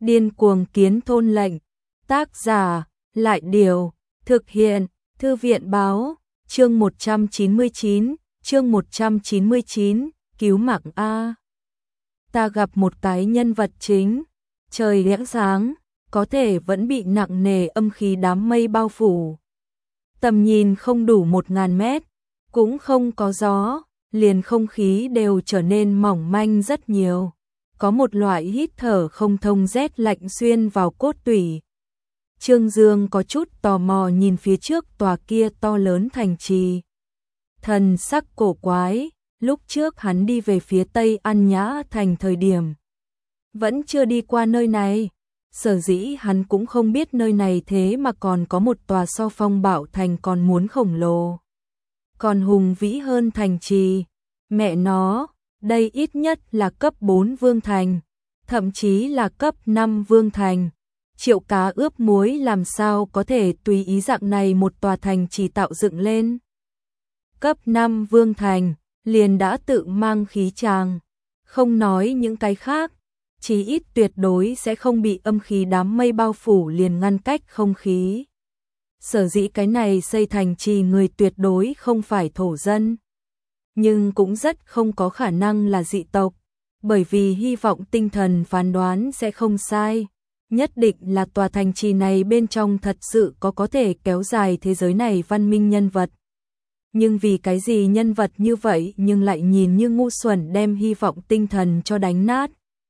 Điên cuồng kiến thôn lệnh. Tác giả, Lại Điều. Thực hiện, Thư viện Báo. Chương 199, cứu mạng A. Ta gặp một cái nhân vật chính. Trời lẽ sáng, có thể vẫn bị nặng nề âm khí đám mây bao phủ. Tầm nhìn không đủ 1000 mét, cũng không có gió, liền không khí đều trở nên mỏng manh rất nhiều. Có một loại hít thở không thông rét lạnh xuyên vào cốt tủy. Trương Dương có chút tò mò nhìn phía trước tòa kia to lớn thành trì. Thần sắc cổ quái, lúc trước hắn đi về phía tây An Nhã thành thời điểm. Vẫn chưa đi qua nơi này, sở dĩ hắn cũng không biết nơi này thế mà còn có một tòa so phong bảo thành còn muốn khổng lồ. Còn hùng vĩ hơn thành trì, mẹ nó, đây ít nhất là cấp 4 vương thành, thậm chí là cấp 5 vương thành. Triệu Cá ướp muối làm sao có thể tùy ý dạng này một tòa thành trì tạo dựng lên. Cấp 5 vương thành, liền đã tự mang khí tràng, không nói những cái khác, chí ít tuyệt đối sẽ không bị âm khí đám mây bao phủ liền ngăn cách không khí. Sở dĩ cái này xây thành trì người tuyệt đối không phải thổ dân, nhưng cũng rất không có khả năng là dị tộc, bởi vì hy vọng tinh thần phán đoán sẽ không sai. Nhất định là tòa thành trì này bên trong thật sự có thể kéo dài thế giới này văn minh nhân vật. Nhưng vì cái gì nhân vật như vậy nhưng lại nhìn như ngu xuẩn đem hy vọng tinh thần cho đánh nát.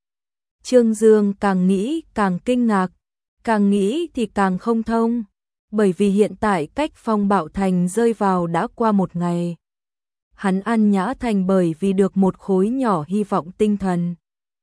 Trương Dương càng nghĩ càng kinh ngạc, càng nghĩ thì càng không thông, bởi vì hiện tại cách phong bạo thành rơi vào đã qua một ngày. Hắn An Nhã thành bởi vì được một khối nhỏ hy vọng tinh thần,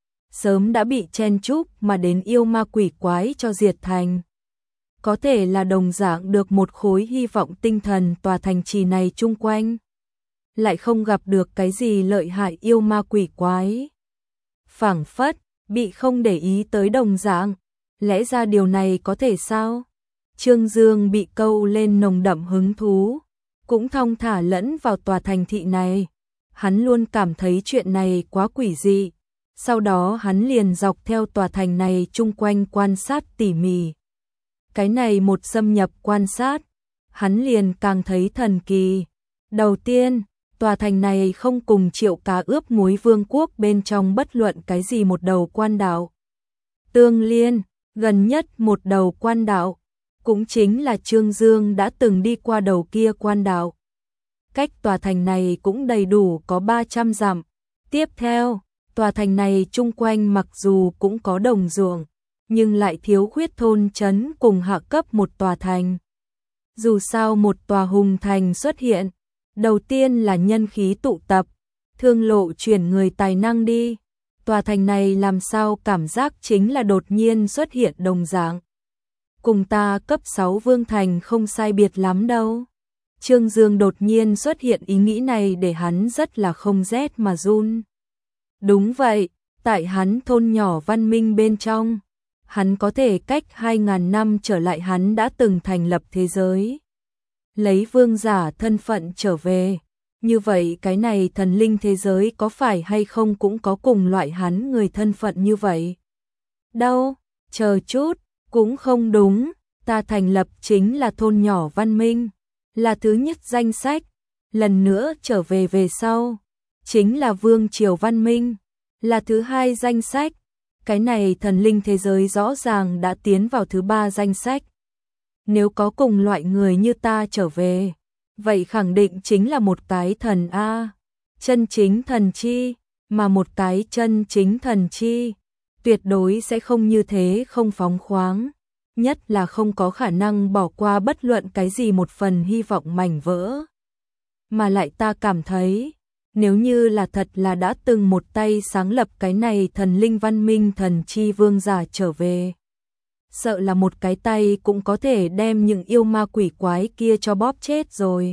sớm đã bị chen chúc mà đến yêu ma quỷ quái cho diệt thành. Có thể là đồng dạng được một khối hy vọng tinh thần tòa thành trì này chung quanh, lại không gặp được cái gì lợi hại yêu ma quỷ quái. Phảng phất, bị không để ý tới đồng dạng, lẽ ra điều này có thể sao? Trương Dương bị câu lên nồng đậm hứng thú, cũng thong thả lẫn vào tòa thành thị này. Hắn luôn cảm thấy chuyện này quá quỷ dị. Sau đó hắn liền dọc theo tòa thành này chung quanh quan sát tỉ mỉ. Cái này một xâm nhập quan sát, hắn liền càng thấy thần kỳ. Đầu tiên, tòa thành này không cùng Triệu Cá ướp muối vương quốc bên trong bất luận cái gì một đầu quan đạo tương liên, gần nhất một đầu quan đạo, cũng chính là Trương Dương đã từng đi qua đầu kia quan đạo. Cách tòa thành này cũng đầy đủ có 300 dặm. Tiếp theo, tòa thành này chung quanh mặc dù cũng có đồng ruộng, nhưng lại thiếu khuyết thôn trấn cùng hạ cấp một tòa thành. Dù sao một tòa hùng thành xuất hiện, đầu tiên là nhân khí tụ tập, thương lộ chuyển người tài năng đi. Tòa thành này làm sao cảm giác chính là đột nhiên xuất hiện đồng dạng. Cùng ta cấp 6 vương thành không sai biệt lắm đâu. Trương Dương đột nhiên xuất hiện ý nghĩ này để hắn rất là không rét mà run. Đúng vậy, tại hắn thôn nhỏ văn minh bên trong, hắn có thể cách 2000 năm trở lại hắn đã từng thành lập thế giới. Lấy vương giả thân phận trở về, như vậy cái này thần linh thế giới có phải hay không cũng có cùng loại hắn người thân phận như vậy? Đâu, chờ chút, cũng không đúng, ta thành lập chính là thôn nhỏ văn minh, là thứ nhất danh sách, lần nữa trở về về sau, chính là vương triều văn minh, là thứ hai danh sách, cái này thần linh thế giới rõ ràng đã tiến vào thứ 3 danh sách. Nếu có cùng loại người như ta trở về, vậy khẳng định chính là một cái thần A, chân chính thần chi, mà một cái chân chính thần chi, tuyệt đối sẽ không như thế không phóng khoáng, nhất là không có khả năng bỏ qua bất luận cái gì một phần hy vọng mảnh vỡ. Mà lại ta cảm thấy, nếu như là thật là đã từng một tay sáng lập cái này thần linh văn minh thần chi vương giả trở về, sợ là một cái tay cũng có thể đem những yêu ma quỷ quái kia cho bóp chết rồi.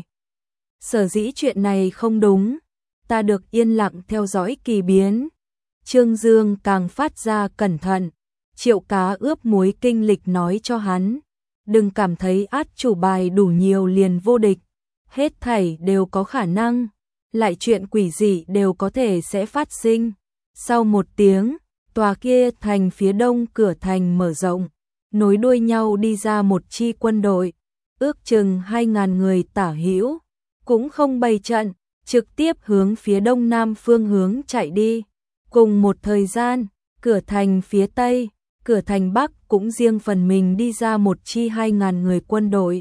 Sở dĩ chuyện này không đúng, ta được yên lặng theo dõi kỳ biến. Trương Dương càng phát ra cẩn thận, Triệu Cá ướp muối kinh lịch nói cho hắn, đừng cảm thấy át chủ bài đủ nhiều liền vô địch, hết thảy đều có khả năng, lại chuyện quỷ dị đều có thể sẽ phát sinh. Sau một tiếng, tòa kia thành phía đông cửa thành mở rộng, nối đuôi nhau đi ra một chi quân đội, ước chừng 2.000 người tả hữu, cũng không bày trận, trực tiếp hướng phía đông nam phương hướng chạy đi. Cùng một thời gian, cửa thành phía tây, cửa thành bắc cũng riêng phần mình đi ra một chi 2.000 người quân đội.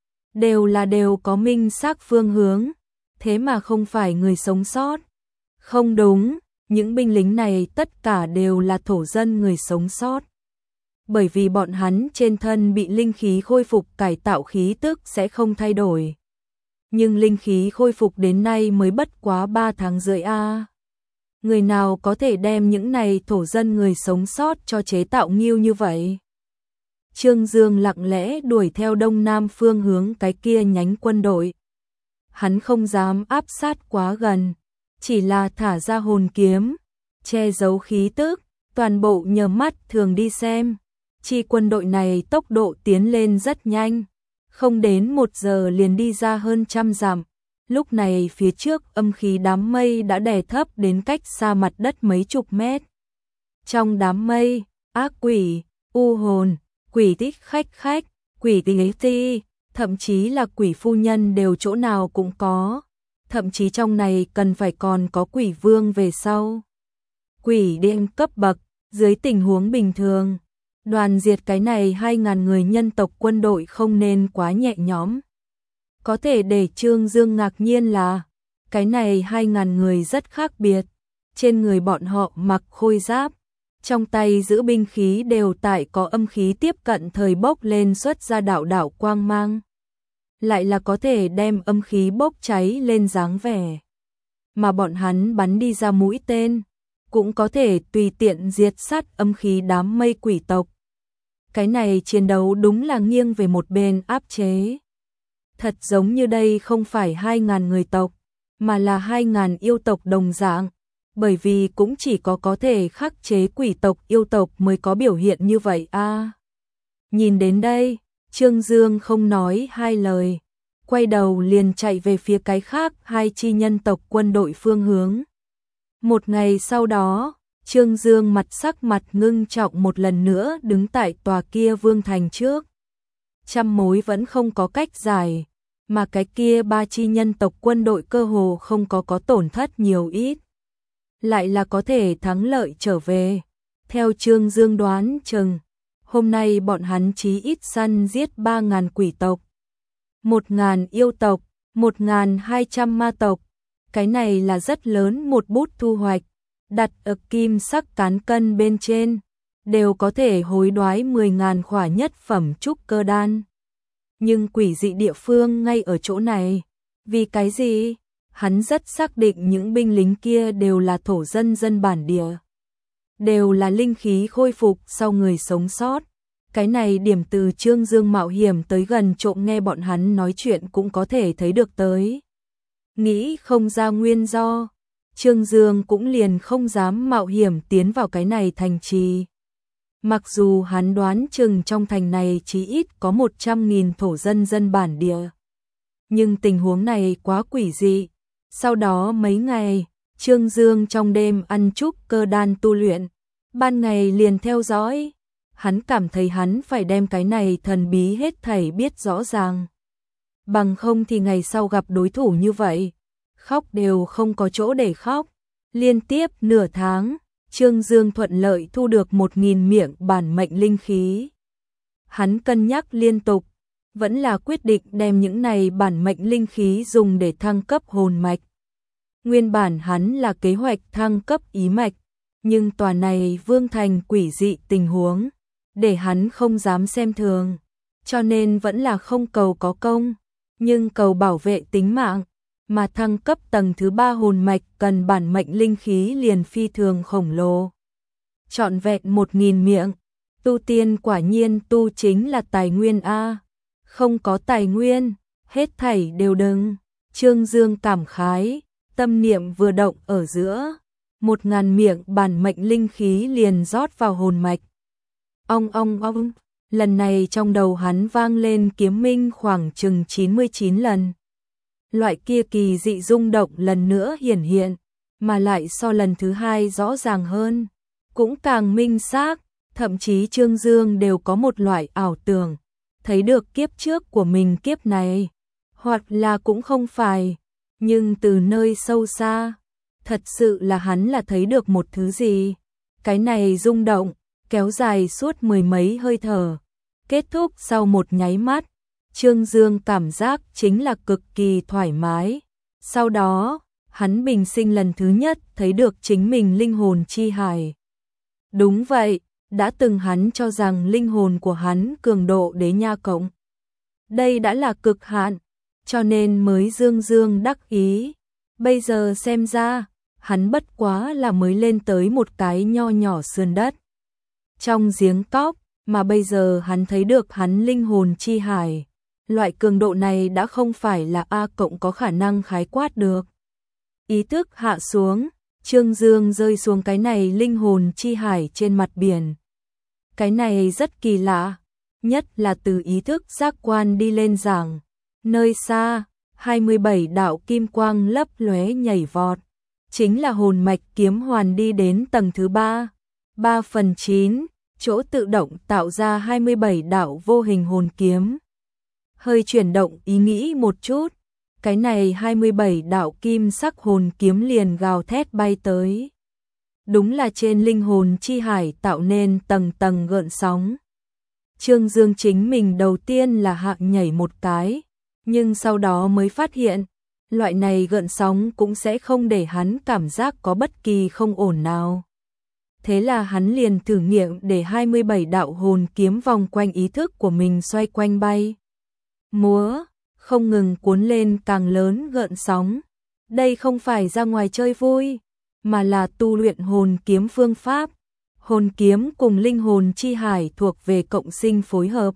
Đều có minh xác phương hướng, thế mà không phải người sống sót. Không đúng, những binh lính này tất cả đều là thổ dân người sống sót. Bởi vì bọn hắn trên thân bị linh khí khôi phục cải tạo khí tức sẽ không thay đổi. Nhưng linh khí khôi phục đến nay mới bất quá 3 tháng rưỡi a. Người nào có thể đem những này thổ dân người sống sót cho chế tạo nghiêu như vậy? Trương Dương lặng lẽ đuổi theo đông nam phương hướng cái kia nhánh quân đội. Hắn không dám áp sát quá gần, chỉ là thả ra hồn kiếm, che giấu khí tức, toàn bộ nhờ mắt thường đi xem. Chi quân đội này tốc độ tiến lên rất nhanh, không đến 1 giờ liền đi ra hơn 100 dặm. Lúc này phía trước âm khí đám mây đã đè thấp đến cách xa mặt đất mấy chục mét. Trong đám mây, ác quỷ, u hồn, quỷ tích khách, quỷ tí ti, thậm chí là quỷ phu nhân đều chỗ nào cũng có. Thậm chí trong này cần phải còn có quỷ vương về sau. Quỷ điện cấp bậc, dưới tình huống bình thường, đoàn diệt cái này 2.000 người nhân tộc quân đội không nên quá nhẹ nhõm. Có thể để Trương Dương ngạc nhiên là, cái này 2.000 người rất khác biệt. Trên người bọn họ mặc khôi giáp, trong tay giữ binh khí đều tại có âm khí tiếp cận thời bốc lên xuất ra đạo quang mang. Lại là có thể đem âm khí bốc cháy lên dáng vẻ. Mà bọn hắn bắn đi ra mũi tên, cũng có thể tùy tiện diệt sát âm khí đám mây quỷ tộc. Cái này chiến đấu đúng là nghiêng về một bên áp chế. Thật giống như đây không phải 2.000 người tộc, mà là 2.000 yêu tộc đồng dạng, bởi vì cũng chỉ có thể khắc chế quỷ tộc yêu tộc mới có biểu hiện như vậy a. Nhìn đến đây, Trương Dương không nói hai lời, quay đầu liền chạy về phía cái khác 2 chi nhân tộc quân đội phương hướng. Một ngày sau đó, Trương Dương sắc mặt ngưng trọng một lần nữa đứng tại tòa kia vương thành trước. Trăm mối vẫn không có cách giải, mà cái kia 3 chi nhân tộc quân đội cơ hồ không có tổn thất nhiều ít. Lại là có thể thắng lợi trở về. Theo Trương Dương đoán chừng, hôm nay bọn hắn chí ít săn giết 3.000 quỷ tộc, 1.000 yêu tộc, 1.200 ma tộc. Cái này là rất lớn một bút thu hoạch, đặt ở kim sắc cán cân bên trên, đều có thể hối đoái 10.000 khỏa nhất phẩm trúc cơ đan. Nhưng quỷ dị địa phương ngay ở chỗ này. Vì cái gì? Hắn rất xác định những binh lính kia đều là thổ dân bản địa. Đều là linh khí khôi phục sau người sống sót. Cái này điểm từ Trương Dương mạo hiểm tới gần trộm nghe bọn hắn nói chuyện cũng có thể thấy được tới. Nghĩ không ra nguyên do, Trương Dương cũng liền không dám mạo hiểm tiến vào cái này thành trì. Mặc dù hắn đoán chừng trong thành này chí ít có 100.000 thổ dân bản địa. Nhưng tình huống này quá quỷ dị. Sau đó mấy ngày, Trương Dương trong đêm ăn trúc cơ đan tu luyện, ban ngày liền theo dõi. Hắn cảm thấy hắn phải đem cái này thần bí hết thảy biết rõ ràng. Bằng không thì ngày sau gặp đối thủ như vậy, khóc đều không có chỗ để khóc. Liên tiếp nửa tháng, Trương Dương thuận lợi thu được 1.000 miệng bản mệnh linh khí. Hắn cân nhắc liên tục, vẫn là quyết định đem những này bản mệnh linh khí dùng để thăng cấp hồn mạch. Nguyên bản hắn là kế hoạch thăng cấp ý mạch, nhưng tòa này vương thành quỷ dị tình huống, để hắn không dám xem thường, cho nên vẫn là không cầu có công, nhưng cầu bảo vệ tính mạng, mà thăng cấp tầng thứ 3 hồn mạch cần bản mệnh linh khí liền phi thường khổng lồ. Trọn vẹn 1.000 miệng, tu tiên quả nhiên tu chính là tài nguyên a, không có tài nguyên, hết thảy đều đừng. Trương Dương cảm khái, tâm niệm vừa động ở giữa, 1.000 miệng bản mệnh linh khí liền rót vào hồn mạch. Ong ong ong, lần này trong đầu hắn vang lên kiếm minh khoảng chừng 99 lần. Loại kia kỳ dị rung động lần nữa hiển hiện, mà lại so lần thứ 2 rõ ràng hơn. cũng càng minh xác, thậm chí Trương Dương đều có một loại ảo tưởng, thấy được kiếp trước của mình kiếp này, hoặc là cũng không phải, nhưng từ nơi sâu xa, thật sự là hắn là thấy được một thứ gì. Cái này rung động, kéo dài suốt mười mấy hơi thở, kết thúc sau một nháy mắt, Trương Dương cảm giác chính là cực kỳ thoải mái. Sau đó, hắn bình sinh lần thứ nhất thấy được chính mình linh hồn chi hải. Đúng vậy, đã từng hắn cho rằng linh hồn của hắn cường độ đế nha cộng. Đây đã là cực hạn, cho nên mới dương dương đắc ý. Bây giờ xem ra, hắn bất quá là mới lên tới một cái nho nhỏ sườn đất trong giếng cóc, mà bây giờ hắn thấy được hắn linh hồn chi hải. Loại cường độ này đã không phải là A cộng có khả năng khái quát được. Ý thức hạ xuống, Trương Dương rơi xuống cái này linh hồn chi hải trên mặt biển. Cái này rất kỳ lạ, nhất là từ ý thức giác quan đi lên giảng. Nơi xa, 27 đạo kim quang lấp lóe nhảy vọt, chính là hồn mạch kiếm hoàn đi đến tầng thứ 3. 3/9, chỗ tự động tạo ra 27 đạo vô hình hồn kiếm. Hơi chuyển động ý nghĩ một chút, cái này 27 đạo kim sắc hồn kiếm liền gào thét bay tới. Đúng là trên linh hồn chi hải tạo nên tầng tầng gợn sóng. Trương Dương chính mình đầu tiên là hạ nhảy một cái, nhưng sau đó mới phát hiện, loại này gợn sóng cũng sẽ không để hắn cảm giác có bất kỳ không ổn nào. Thế là hắn liền thử nghiệm để 27 đạo hồn kiếm vòng quanh ý thức của mình xoay quanh bay. Múa, không ngừng cuốn lên càng lớn gợn sóng. Đây không phải ra ngoài chơi vui, mà là tu luyện hồn kiếm phương pháp. Hồn kiếm cùng linh hồn chi hải thuộc về cộng sinh phối hợp.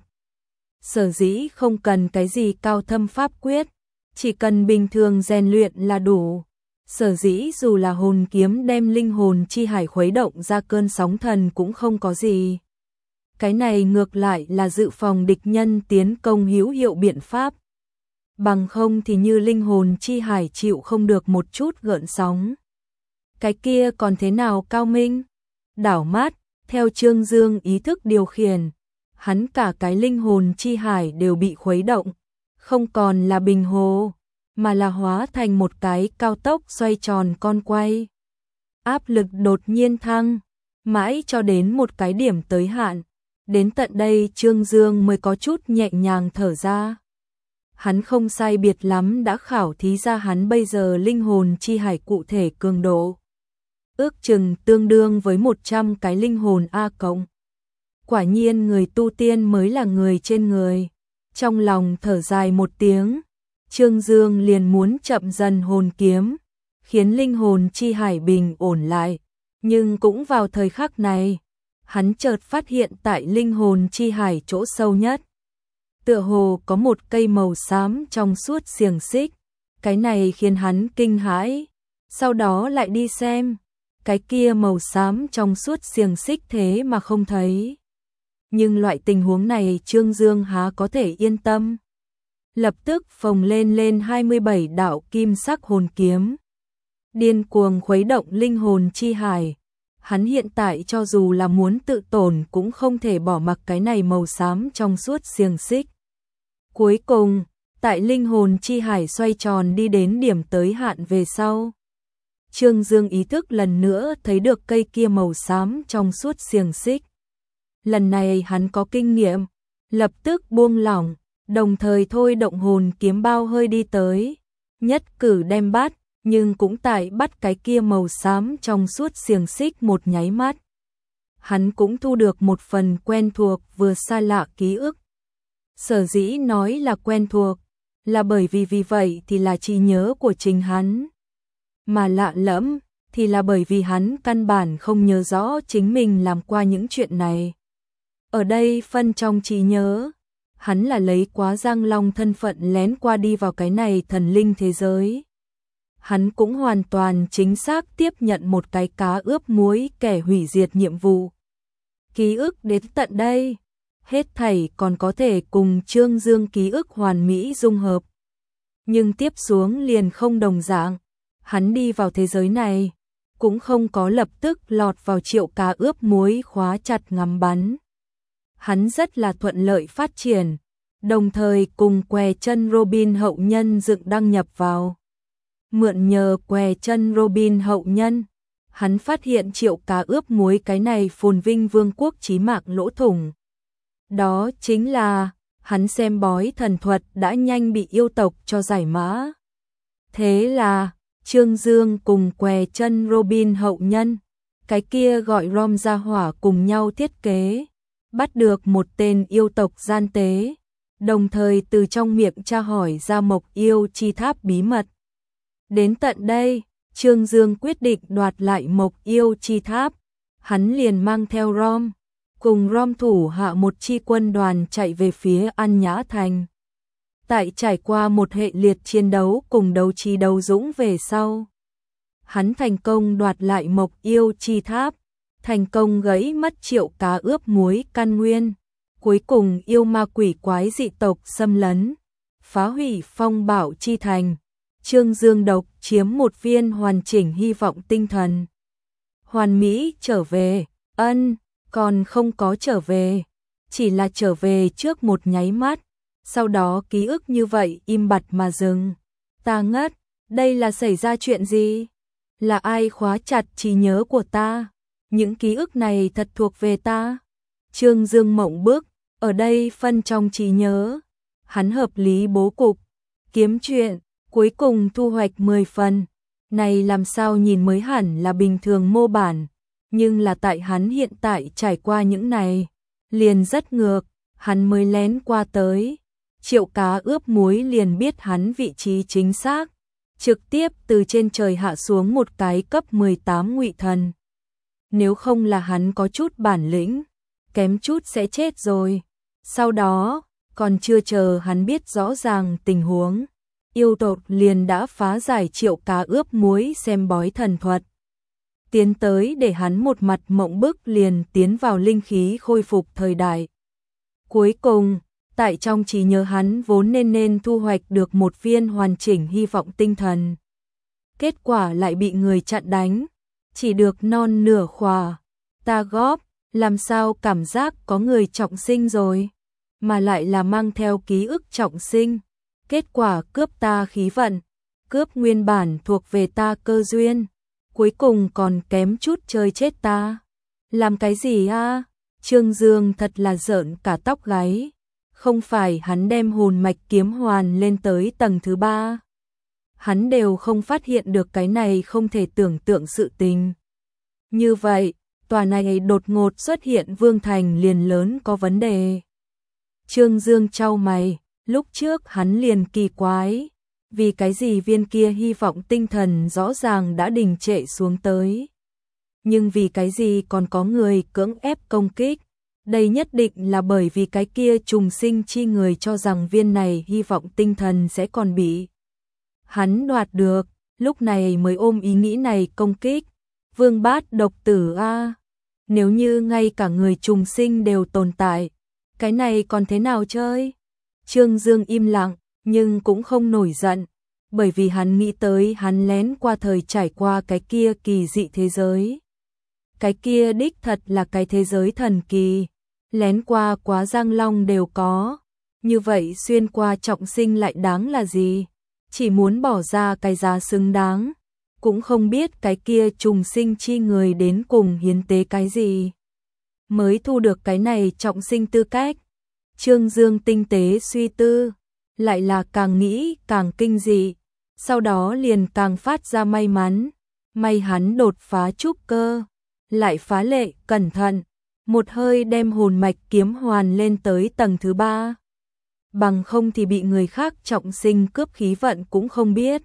Sở dĩ không cần cái gì cao thâm pháp quyết, chỉ cần bình thường rèn luyện là đủ. Sở dĩ dù là hồn kiếm đem linh hồn chi hải khuấy động ra cơn sóng thần cũng không có gì. Cái này ngược lại là dự phòng địch nhân tiến công hữu hiệu biện pháp. Bằng không thì như linh hồn chi hải chịu không được một chút gợn sóng. Cái kia còn thế nào cao minh? Đảo mắt, theo Trương Dương ý thức điều khiển, hắn cả cái linh hồn chi hải đều bị khuấy động, không còn là bình hồ, mà là hóa thành một cái cao tốc xoay tròn con quay. Áp lực đột nhiên thăng, mãi cho đến một cái điểm tới hạn. Đến tận đây Trương Dương mới có chút nhẹ nhàng thở ra. Hắn không sai biệt lắm đã khảo thí ra hắn bây giờ linh hồn chi hải cụ thể cường độ. Ước chừng tương đương với 100 cái linh hồn A cộng. Quả nhiên người tu tiên mới là người trên người. Trong lòng thở dài một tiếng, Trương Dương liền muốn chậm dần hồn kiếm, khiến linh hồn chi hải bình ổn lại. Nhưng cũng vào thời khắc này, hắn chợt phát hiện tại linh hồn chi hải chỗ sâu nhất, tựa hồ có một cây màu xám trong suốt xiềng xích. Cái này khiến hắn kinh hãi. Sau đó lại đi xem, cái kia màu xám trong suốt xiềng xích thế mà không thấy. Nhưng loại tình huống này Trương Dương há có thể yên tâm. Lập tức phồng lên 27 đạo kim sắc hồn kiếm, điên cuồng khuấy động linh hồn chi hải. Hắn hiện tại cho dù là muốn tự tổn cũng không thể bỏ mặc cái này màu xám trong suốt xiềng xích. Cuối cùng, tại linh hồn chi hải xoay tròn đi đến điểm tới hạn về sau, Trương Dương ý thức lần nữa thấy được cây kia màu xám trong suốt xiềng xích. Lần này hắn có kinh nghiệm, lập tức buông lỏng, đồng thời thôi động hồn kiếm bao hơi đi tới, nhất cử đem bắt, nhưng cũng tại bắt cái kia màu xám trong suốt xiềng xích một nháy mắt. Hắn cũng thu được một phần quen thuộc vừa xa lạ ký ức. Sở dĩ nói là quen thuộc, là bởi vì vậy thì là trí nhớ của chính hắn. Mà lạ lẫm, thì là bởi vì hắn căn bản không nhớ rõ chính mình làm qua những chuyện này. Ở đây phân trong trí nhớ, hắn là lấy quá Giang Long thân phận lén qua đi vào cái này thần linh thế giới. Hắn cũng hoàn toàn chính xác tiếp nhận một cái cá ướp muối kẻ hủy diệt nhiệm vụ. Ký ức đến tận đây, hết thảy còn có thể cùng Trương Dương ký ức hoàn mỹ dung hợp. Nhưng tiếp xuống liền không đồng dạng, hắn đi vào thế giới này, cũng không có lập tức lọt vào Triệu Cá ướp muối khóa chặt ngắm bắn. Hắn rất là thuận lợi phát triển, đồng thời cùng què chân Robin hậu nhân dựng đăng nhập vào. Mượn nhờ què chân Robin hậu nhân, hắn phát hiện Triệu Cá ướp muối cái này phồn vinh vương quốc chí mạng lỗ thủng. Đó chính là, hắn xem bói thần thuật đã nhanh bị yêu tộc cho giải mã. Thế là, Trương Dương cùng què chân Robin hậu nhân, cái kia gọi Rom ra hỏa cùng nhau thiết kế, bắt được một tên yêu tộc gian tế, đồng thời từ trong miệng tra hỏi ra Mộc Yêu Chi Tháp bí mật. Đến tận đây, Trương Dương quyết định đoạt lại Mộc Yêu Chi Tháp, hắn liền mang theo Rom, cùng Rom thủ hạ một chi quân đoàn chạy về phía An Nhã Thành. Tại trải qua một hệ liệt chiến đấu cùng đấu trí đấu dũng về sau, hắn thành công đoạt lại Mộc Yêu Chi Tháp, thành công gãy mất Triệu Cá ướp muối căn nguyên, cuối cùng yêu ma quỷ quái dị tộc xâm lấn, phá hủy Phong Bảo Chi Thành. Trương Dương độc chiếm một viên hoàn chỉnh hy vọng tinh thần. Hoàn Mỹ trở về, còn không có trở về, chỉ là trở về trước một nháy mắt, sau đó ký ức như vậy im bặt mà dừng. Ta ngất, đây là xảy ra chuyện gì? Là ai khóa chặt trí nhớ của ta? Những ký ức này thật thuộc về ta. Trương Dương mộng bức, ở đây phân trong trí nhớ. Hắn hợp lý bố cục, kiếm chuyện, cuối cùng thu hoạch 10 phần. Này làm sao nhìn mới hẳn là bình thường mô bản, nhưng là tại hắn hiện tại trải qua những này, liền rất ngược, hắn mới lén qua tới. Triệu Cá ướp muối liền biết hắn vị trí chính xác, trực tiếp từ trên trời hạ xuống một cái cấp 18 ngụy thần. Nếu không là hắn có chút bản lĩnh, kém chút sẽ chết rồi. Sau đó, còn chưa chờ hắn biết rõ ràng tình huống, yêu tộc liền đã phá giải Triệu Cá ướp muối xem bói thần thuật. Tiến tới để hắn một mặt mộng bức liền tiến vào linh khí khôi phục thời đại. Cuối cùng, tại trong trí nhớ hắn vốn nên thu hoạch được một viên hoàn chỉnh hy vọng tinh thần. Kết quả lại bị người chặn đánh, chỉ được non nửa khỏa. Ta góp, làm sao cảm giác có người trọng sinh rồi, mà lại là mang theo ký ức trọng sinh. Kết quả cướp ta khí vận, cướp nguyên bản thuộc về ta cơ duyên, cuối cùng còn kém chút chơi chết ta. Làm cái gì a? Trương Dương thật là rợn cả tóc gáy. Không phải hắn đem hồn mạch kiếm hoàn lên tới tầng thứ 3. Hắn đều không phát hiện được cái này không thể tưởng tượng sự tình. Như vậy, tòa này đột ngột xuất hiện vương thành liền lớn có vấn đề. Trương Dương chau mày, lúc trước hắn liền kỳ quái, vì cái gì viên kia hy vọng tinh thần rõ ràng đã đình trệ xuống tới. Nhưng vì cái gì còn có người cưỡng ép công kích, đây nhất định là bởi vì cái kia trùng sinh chi người cho rằng viên này hy vọng tinh thần sẽ còn bị hắn đoạt được, lúc này mới ôm ý nghĩ này công kích. Vương Bát độc tử a, nếu như ngay cả người trùng sinh đều tồn tại, cái này còn thế nào chơi? Trương Dương im lặng, nhưng cũng không nổi giận, bởi vì hắn nghĩ tới hắn lén qua thời trải qua cái kia kỳ dị thế giới. Cái kia đích thật là cái thế giới thần kỳ, lén qua quá Giang Long đều có, như vậy xuyên qua trọng sinh lại đáng là gì? Chỉ muốn bỏ ra cái giá xứng đáng, cũng không biết cái kia trùng sinh chi người đến cùng hiến tế cái gì mới thu được cái này trọng sinh tư cách. Trương Dương tinh tế suy tư, lại là càng nghĩ càng kinh dị, sau đó liền càng phát ra may mắn, may hắn đột phá trúc cơ, lại phá lệ cẩn thận, một hơi đem hồn mạch kiếm hoàn lên tới tầng thứ 3. Bằng không thì bị người khác trọng sinh cướp khí vận cũng không biết.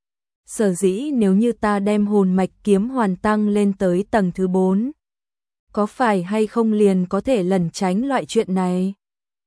Sở dĩ nếu như ta đem hồn mạch kiếm hoàn tăng lên tới tầng thứ 4, có phải hay không liền có thể lẩn tránh loại chuyện này?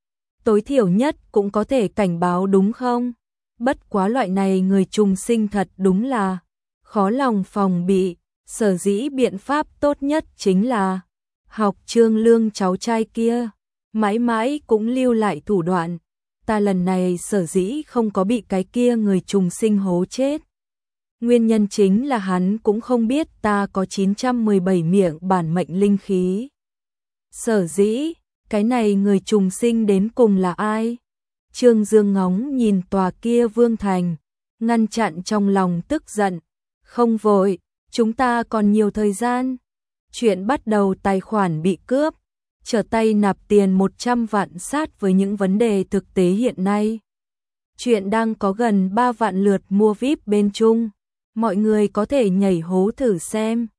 Tối thiểu nhất cũng có thể cảnh báo đúng không? Bất quá loại này người trùng sinh thật đúng là khó lòng phòng bị, sở dĩ biện pháp tốt nhất chính là học Trương Lương cháu trai kia, mãi mãi cũng lưu lại thủ đoạn. Ta lần này sở dĩ không có bị cái kia người trùng sinh hố chết, Nguyên nhân chính là hắn cũng không biết ta có 917 miệng bản mệnh linh khí. Sở dĩ, cái này người trùng sinh đến cùng là ai? Trương Dương ngóng nhìn tòa kia vương thành, ngăn chặn trong lòng tức giận. Không vội, chúng ta còn nhiều thời gian. Chuyện bắt đầu tài khoản bị cướp, trở tay nạp tiền 100 vạn sát với những vấn đề thực tế hiện nay. Chuyện đang có gần 3 vạn lượt mua VIP bên Trung. Mọi người có thể nhảy hố thử xem.